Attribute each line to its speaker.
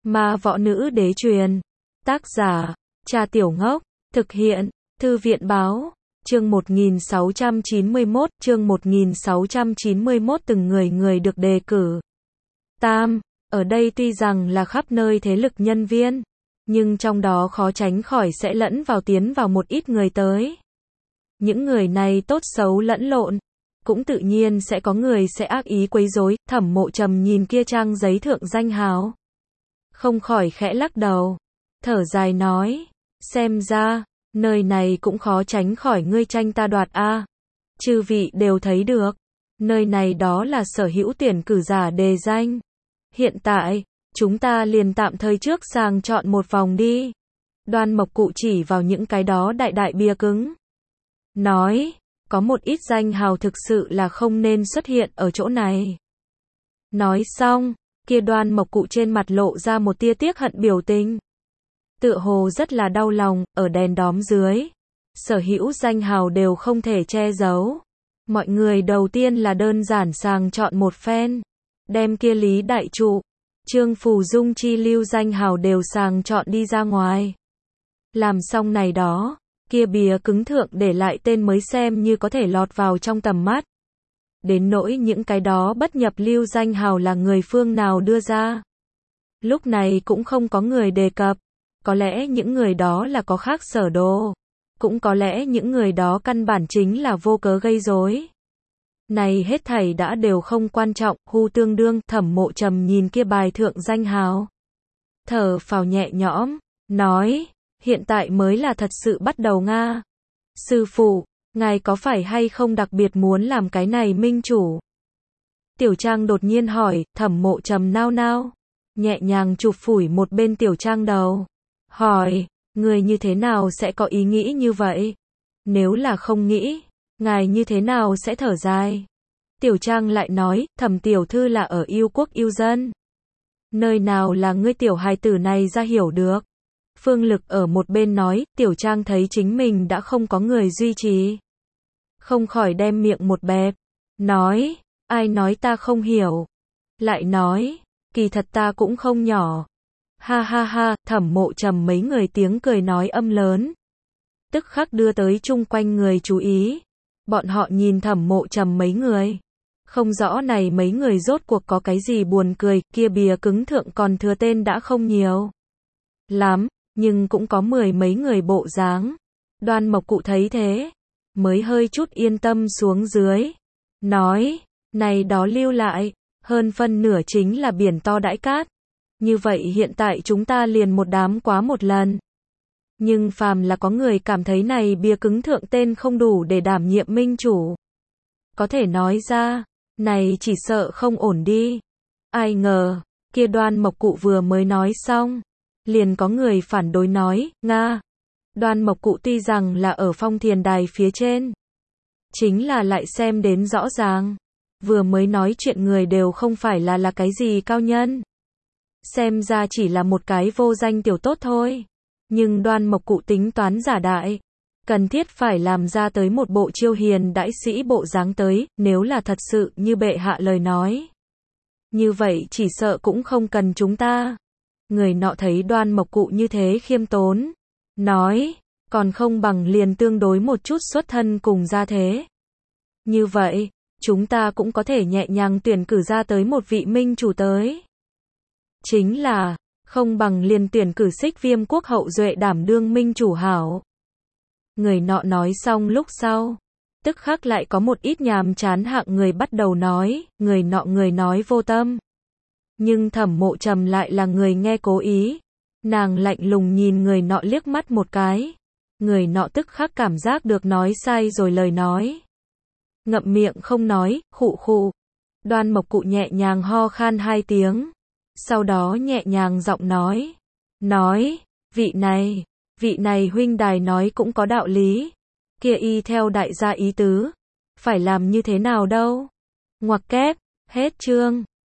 Speaker 1: Ma võ nữ đế truyền. Tác giả, Cha Tiểu Ngốc. Thực hiện, Thư viện báo. Chương 1691, chương 1691 từng người được đề cử. Tam, ở đây tuy rằng là khắp nơi thế lực nhân viên, nhưng trong đó khó tránh khỏi sẽ tiến vào một ít người tới. Những người này tốt xấu lẫn lộn, cũng tự nhiên sẽ có người sẽ ác ý quấy rối. Thẩm Mộ Trầm nhìn kia trang giấy thượng danh hào, không khỏi khẽ lắc đầu, thở dài nói, xem ra, nơi này cũng khó tránh khỏi ngươi tranh ta đoạt a. Chư vị đều thấy được, nơi này đó là sở hữu tuyển cử giả đề danh. Hiện tại, chúng ta liền tạm thời trước sàng chọn một vòng đi. Đoan Mộc Cụ chỉ vào những cái đó đại bia cứng, nói, có một ít danh hào thực sự là không nên xuất hiện ở chỗ này. Nói xong, kia Đoan Mộc Cụ trên mặt lộ ra một tia tiếc hận biểu tình. Tựa hồ rất là đau lòng, ở đèn đóm dưới. Sở hữu danh hào đều không thể che giấu. Mọi người đầu tiên là đơn giản sàng chọn một phen. Đem kia Lý Đại Trụ, Trương Phù Dung chi lưu danh hào đều sàng chọn đi ra ngoài. Làm xong này đó, kia bìa cứng thượng để lại tên mới xem như có thể lọt vào trong tầm mắt. Đến nỗi những cái đó bất nhập lưu danh hào là người phương nào đưa ra, lúc này cũng không có người đề cập. Có lẽ những người đó là có khác sở đồ, cũng có lẽ những người đó căn bản chính là vô cớ gây rối. Này hết thảy đã đều không quan trọng, hu tương đương. Thẩm Mộ Trầm nhìn kia bài thượng danh hào, thở phào nhẹ nhõm, nói, hiện tại mới là thật sự bắt đầu nga. Sư phụ, ngài có phải hay không đặc biệt muốn làm cái này minh chủ? Tiểu Trang đột nhiên hỏi. Thẩm Mộ Trầm nao nao, nhẹ nhàng chụp phủi một bên Tiểu Trang đầu, hỏi, người như thế nào sẽ có ý nghĩ như vậy? Nếu là không nghĩ, ngài như thế nào sẽ thở dài? Tiểu Trang lại nói, Thẩm tiểu thư là ở yêu quốc yêu dân. Nơi nào là ngươi tiểu hài tử này ra hiểu được? Phương Lực ở một bên nói. Tiểu Trang thấy chính mình đã không có người duy trì, không khỏi đem miệng một bẹp, nói, ai nói ta không hiểu? Lại nói, kỳ thật ta cũng không nhỏ. Ha ha ha. Thẩm Mộ Trầm mấy người tiếng cười nói âm lớn, tức khắc đưa tới chung quanh người chú ý. Bọn họ nhìn Thẩm Mộ Trầm mấy người, không rõ này mấy người rốt cuộc có cái gì buồn cười. Kia bìa cứng thượng còn thừa tên đã không nhiều lắm, nhưng cũng có mười mấy người bộ dáng. Đoan Mộc Cụ thấy thế, mới hơi chút yên tâm xuống dưới, nói, này đó lưu lại, hơn phân nửa chính là biển to đãi cát. Như vậy hiện tại chúng ta liền một đám quá một lần. Nhưng phàm là có người cảm thấy này bìa cứng thượng tên không đủ để đảm nhiệm minh chủ, có thể nói ra, này chỉ sợ không ổn đi. Ai ngờ, kia Đoan Mộc Cụ vừa mới nói xong, liền có người phản đối nói, nga. Đoan Mộc Cụ tuy rằng là ở phong thiền đài phía trên, chính là lại xem đến rõ ràng, vừa mới nói chuyện người đều không phải là cái gì cao nhân. Xem ra chỉ là một cái vô danh tiểu tốt thôi. Nhưng Đoan Mộc Cụ tính toán giả đại, cần thiết phải làm ra tới một bộ chiêu hiền đãi sĩ bộ dáng tới. Nếu là thật sự như bệ hạ lời nói, như vậy chỉ sợ cũng không cần chúng ta. Người nọ thấy Đoan Mộc Cụ như thế khiêm tốn, nói, còn không bằng liền tương đối một chút xuất thân cùng gia thế. Như vậy, chúng ta cũng có thể nhẹ nhàng tuyển cử ra tới một vị minh chủ tới. Chính là, không bằng liền tuyển cử Xích Viêm quốc hậu duệ đảm đương minh chủ hảo. Người nọ nói xong lúc sau, tức khắc lại có một ít nhàm chán hạng người bắt đầu nói. Người nọ người nói vô tâm, nhưng Thẩm Mộ Trầm lại là người nghe cố ý. Nàng lạnh lùng nhìn người nọ liếc mắt một cái. Người nọ tức khắc cảm giác được nói sai rồi lời nói, ngậm miệng không nói, khụ khụ. Đoan Mộc Cụ nhẹ nhàng ho khan hai tiếng, sau đó nhẹ nhàng giọng nói, vị này huynh đài nói cũng có đạo lý. Kia y theo đại gia ý tứ, phải làm như thế nào đâu? Ngoặc kép, hết chương.